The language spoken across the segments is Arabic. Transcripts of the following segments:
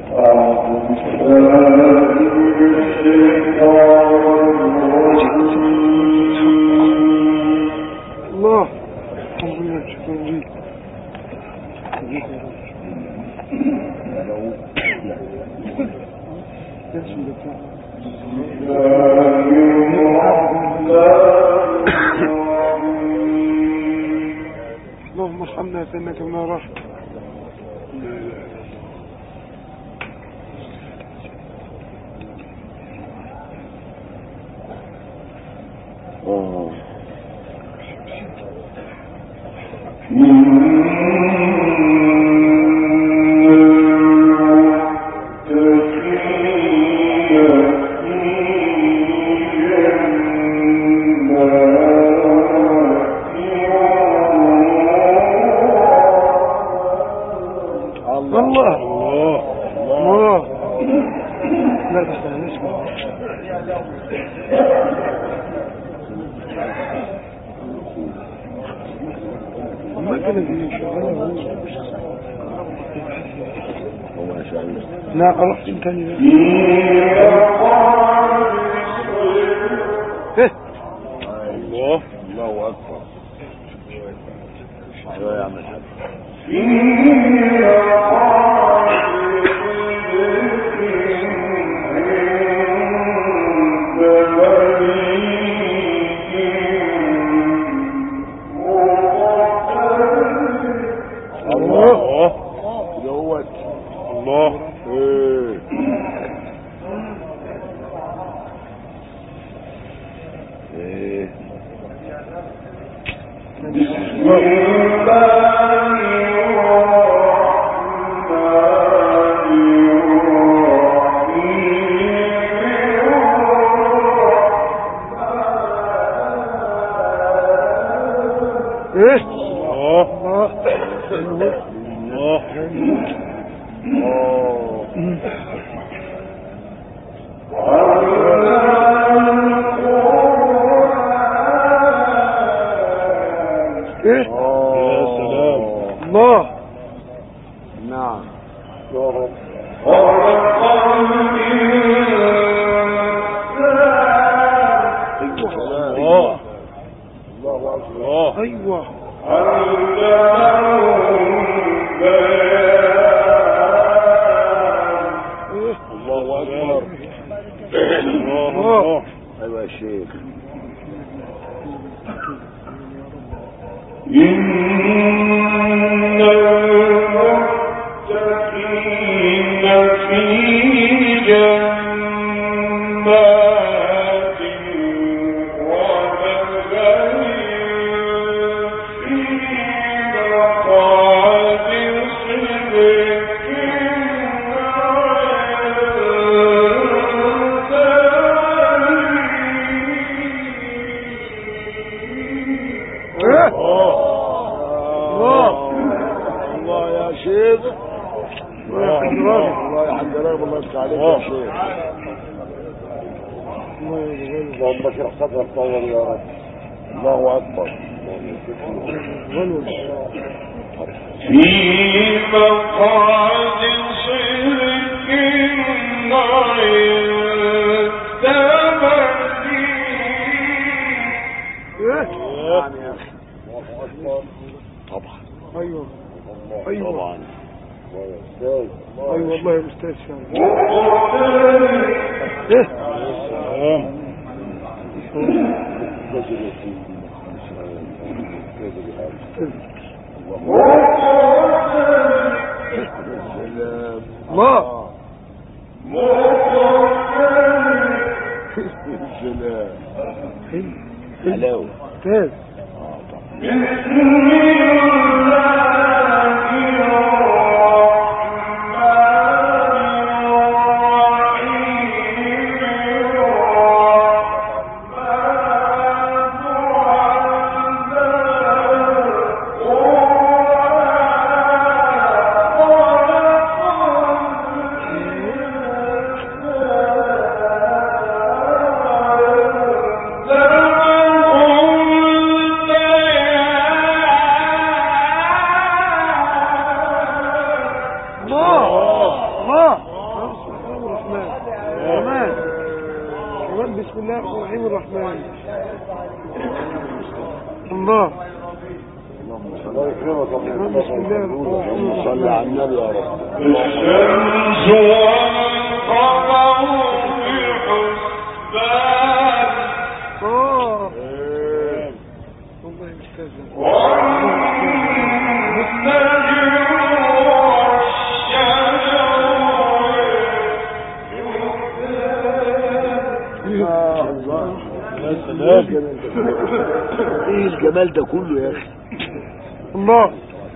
اللهم ارحمنا فإنك بنا راحم. لا خلاص انتهي. الله الله اكبر. ايوه يا عم الحاج. كمان بسم الله الرحمن الرحيم. الله الله يكرمك يا كمان بسم الله الرحمن اللهم صل على الرحيم. النبي يا رب. الشمس والقمر بحسبان والله مستاذن. ايه الجمال ده كله يا اخي. الله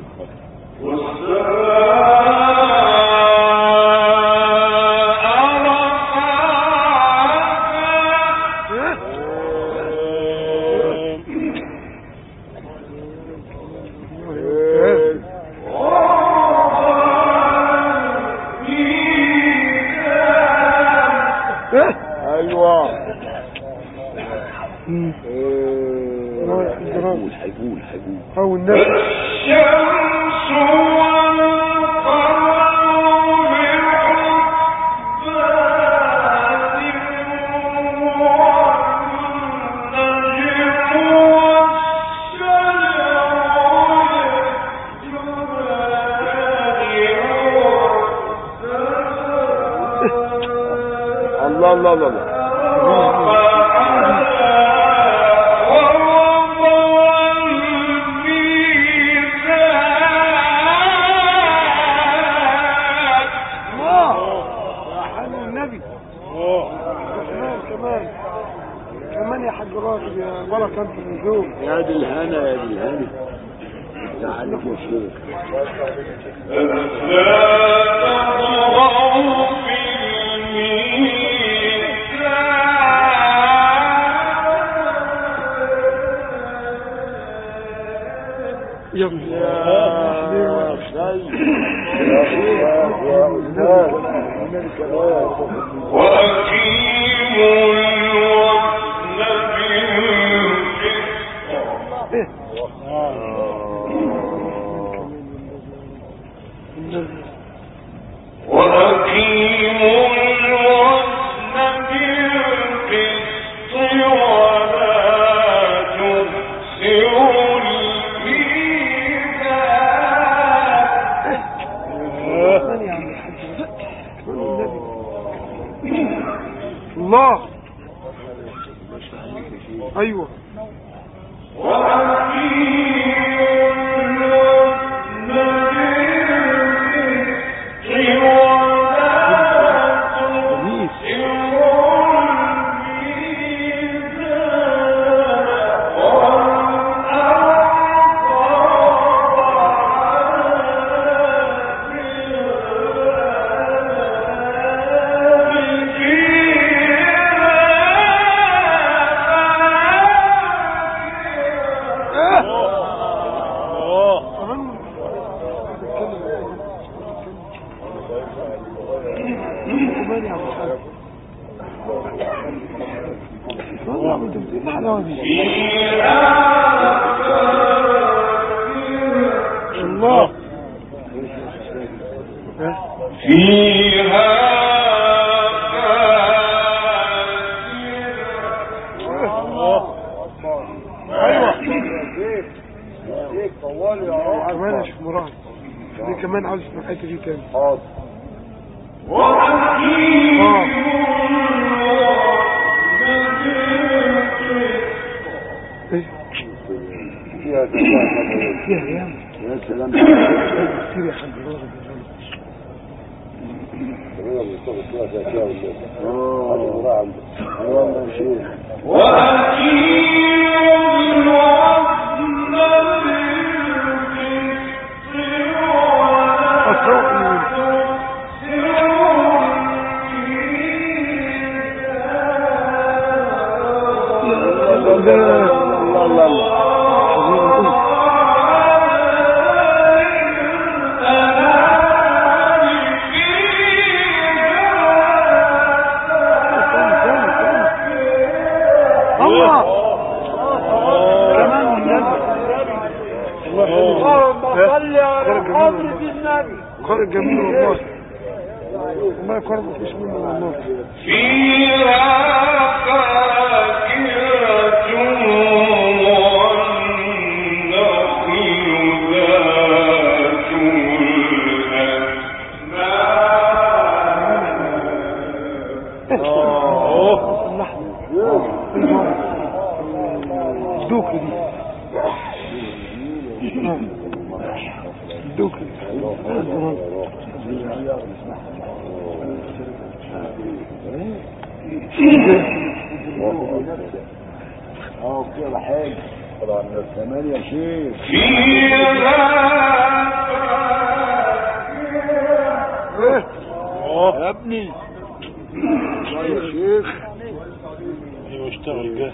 ايوه هيقول هيقول او الناس الشمس والقمر الله الله الله الله. كمان يا حاج راغب يا بركه انت النجوم. يا دي الهنا يا دي الهنا. تعالى مشهور. يا ابني يا شيخ يا استاذ وأقيموا الوزن بالقسط وأقيموا الوزن بالقسط ولا تخسروا الله. ايوه الله فيها ايوه هيك طوال يا رب. كمان يا شيخ مراد دي كمان عاوز اسمع الحته دي تاني. حاضر. فيها ياما يا سلام. كتير يا حاج راغب والله يا شيخ. الله الله الله. قارئ جميل والله والله قارئ مفيش منه والله. فيها كده حاجة طبعا كمان يا شيخ يا ابني يا شيخ ايوه اشتغل جاهز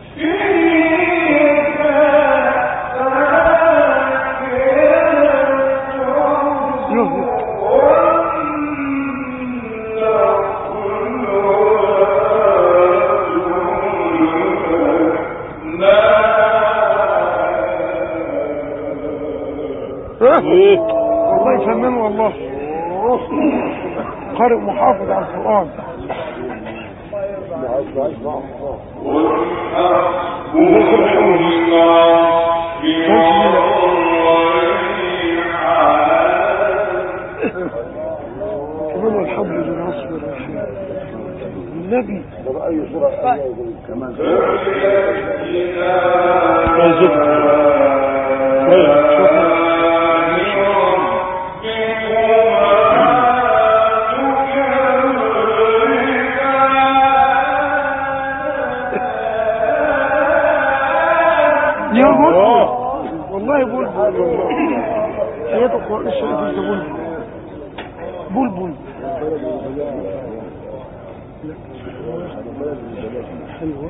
والله فنان والله قارئ محافظ على القرآن كمان الحمد لله اصبر يا شيخ النبي اي صورة كمان يا بلبل والله بلبل حياة القرآن الشريف انت بلبل حلوة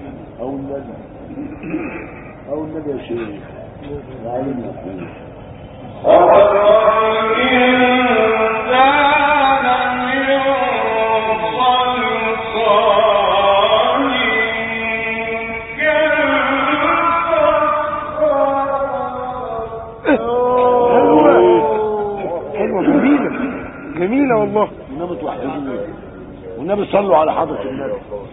او النبي يا شيخ العلم يقول جميلة والله والنبي توحدوني والنبي صلوا على حضرة النبي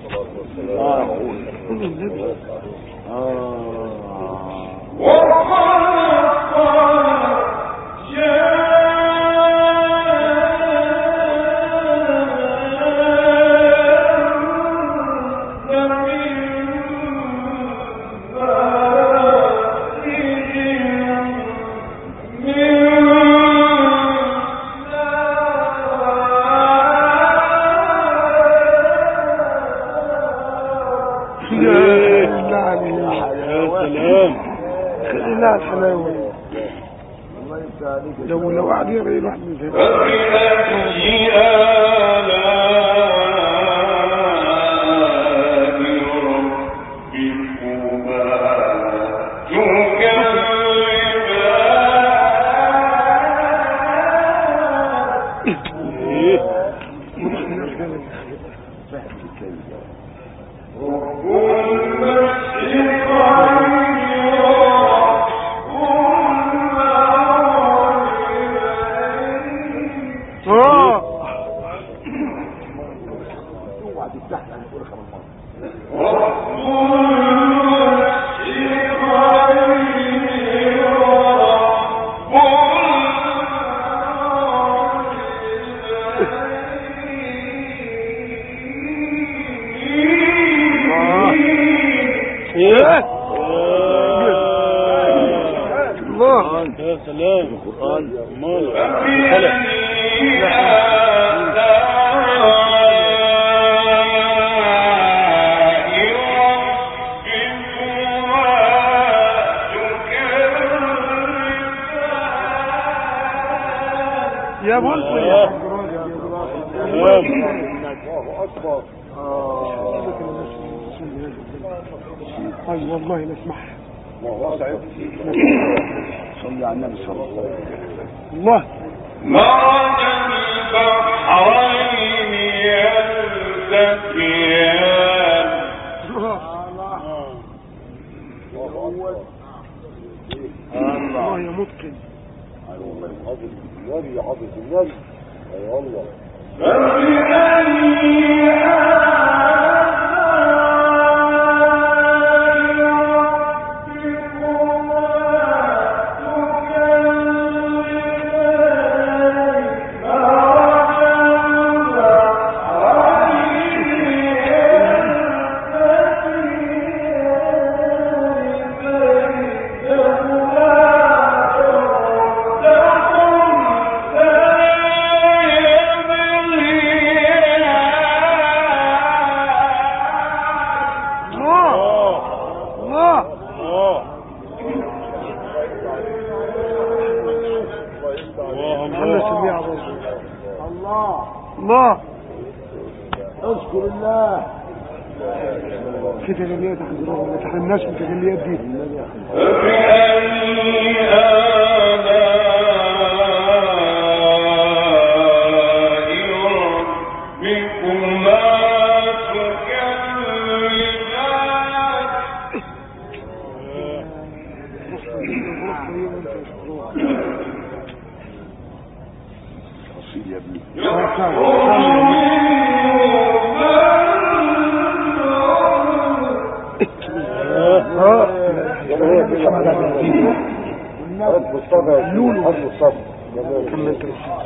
لو قاعد يقرأ يروح من زي يا سلام القرآن يا بلبل يا الله أكبر اي والله نسمعها صلي على النبي صلى الله عليه وسلم الله مرج البحرين يلتقيان الله يا متقن النبي حضرة النبي اي والله يا اذكر الله. في تجليات يا حضرات ما تحرمناش من التجليات دي. يا ابني مصطفى لولو مصطفى كملت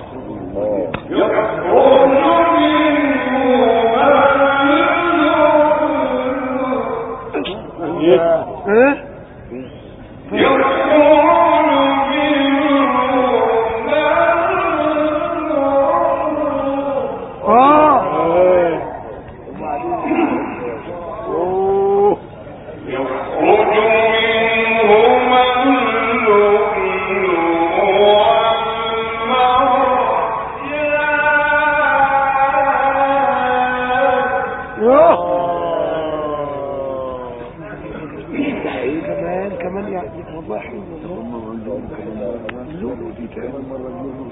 كمان يعني والله حلو اللولو دي كمان مرة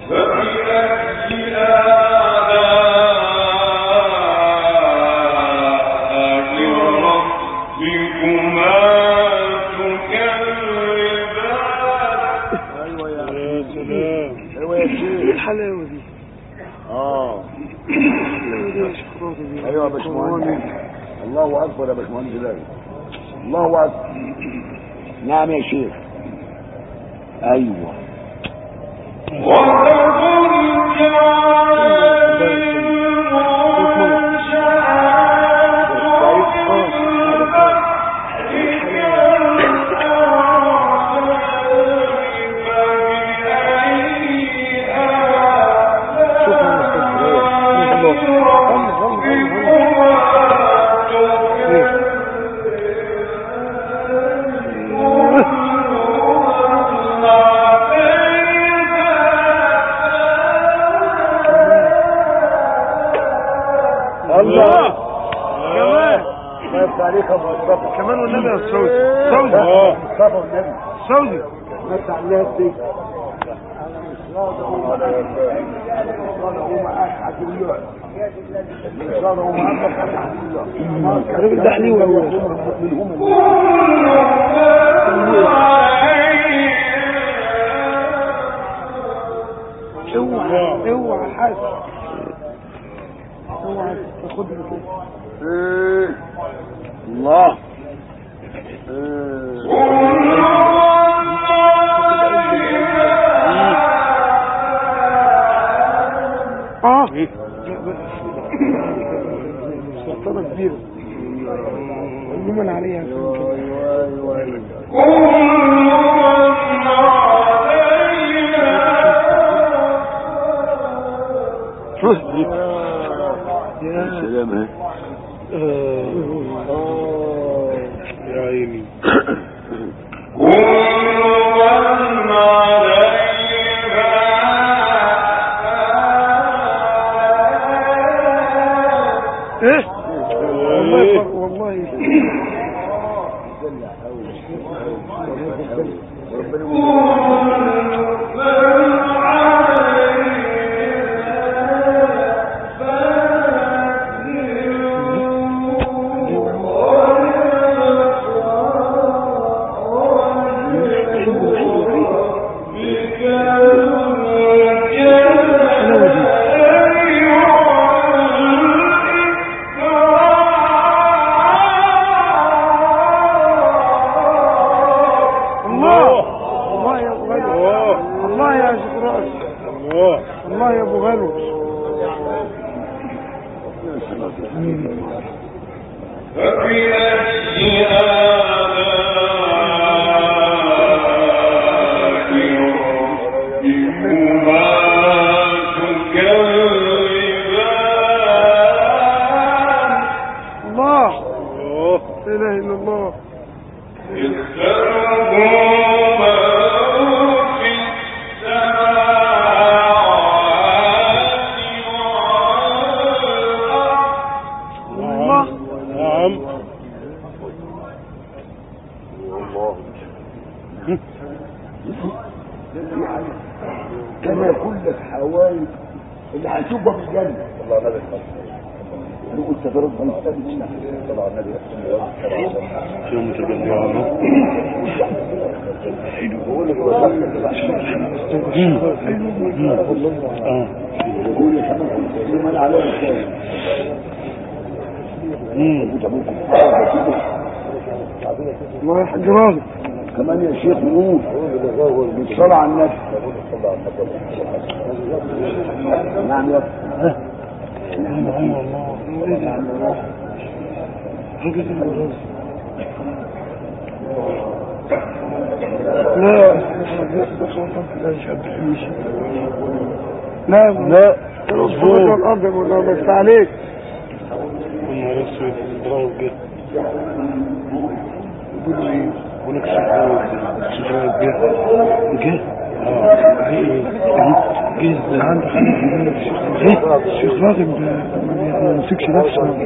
الحلاوة دي ايوه يا باشمهندس. الله اكبر يا باشمهندس لاوي. الله اكبر. نعم يا شيخ. ايوه كمان والنبي يا سعودي مصطفى والنبي سعودي بس عليها دي الراجل ده حليو قوي اوعى حاجه اوعى تاخدني كده الله سلطنة كبيرة عموما عليها يا سلام يا عيني ايه والله الله يا ابو غالو الله لا اله الا الله اللي هنشوفه في الجنة. الله النبي نقول تجرب من السبب طلع النبي شو متجمعنا يقول يا شباب من عليه الثاني الله يا حاج راضي كمان يا شيخ نقول بالصلاة على النبي. نعم يا لا لا الأسبوع الأرض ولا بس عليك النهار السود ضرب جه يقول لي هناك شباب جه جه عندك الشيخ راغب ما يمسكش نفسه.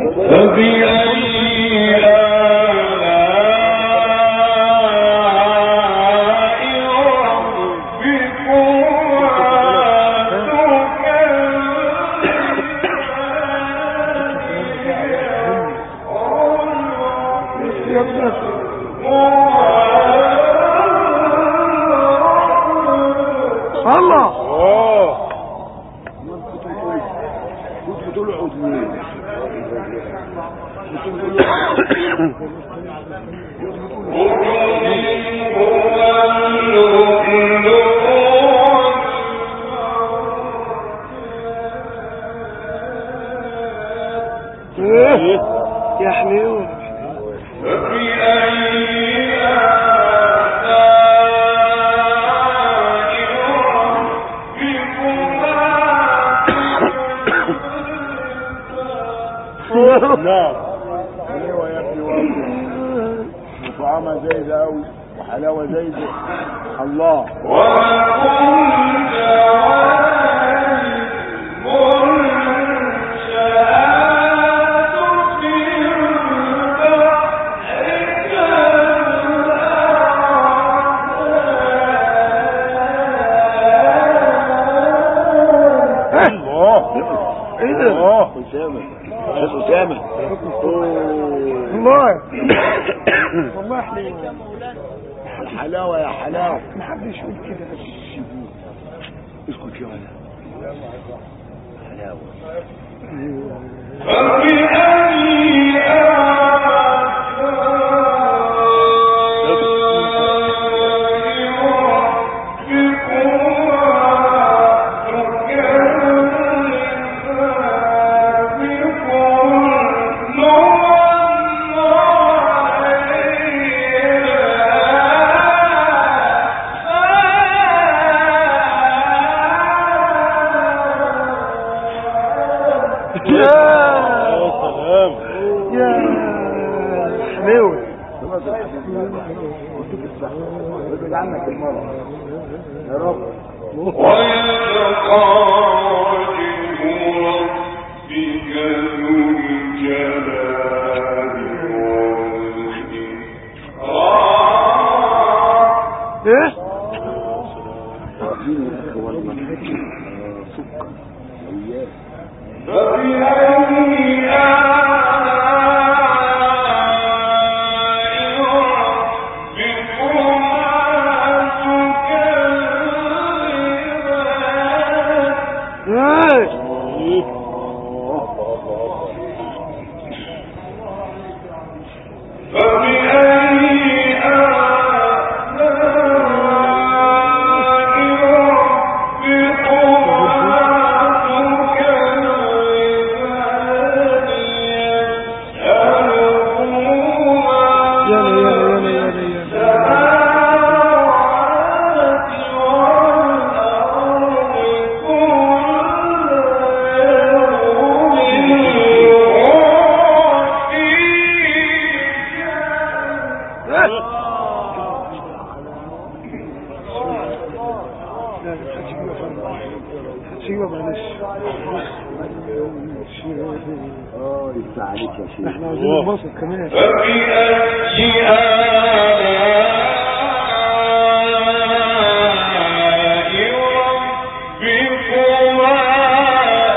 يا حليوة نعم حلوة يا ابني وطعامها زايدة قوي وحلاوة زايدة. الله أسامة والله والله حليوة حلاوة يا حلاوة. محدش يقول كده اسكت يا ولد حلاوة. وابعد عنك المرض يا رب. يفتح عليك يا شيخ. احنا عايزين ننبسط كمان. ربكما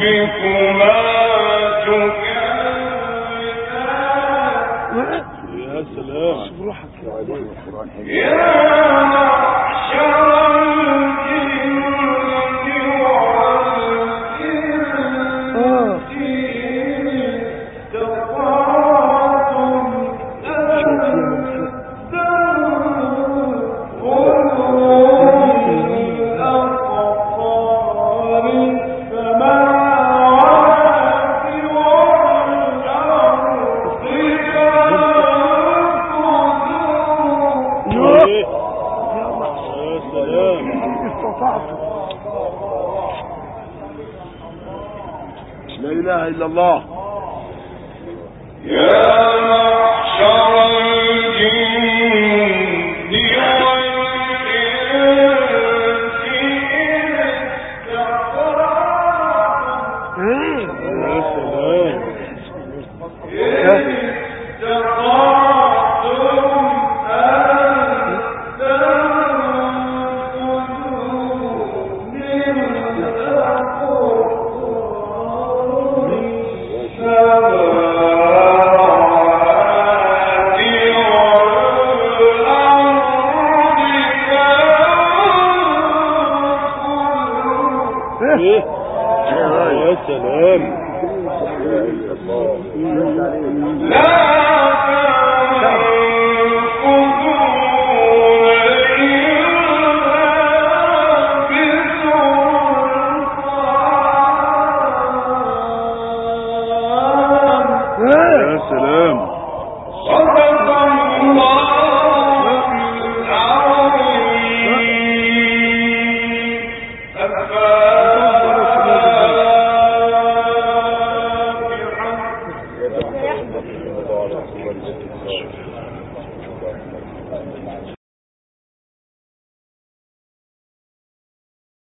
ربكما تكذبان يا سلام بروحك يا معشر الجن والإنس استطعتم لا اله الا الله. يا معشر الجن والإنس يا سلام يا سلام لا تنفذون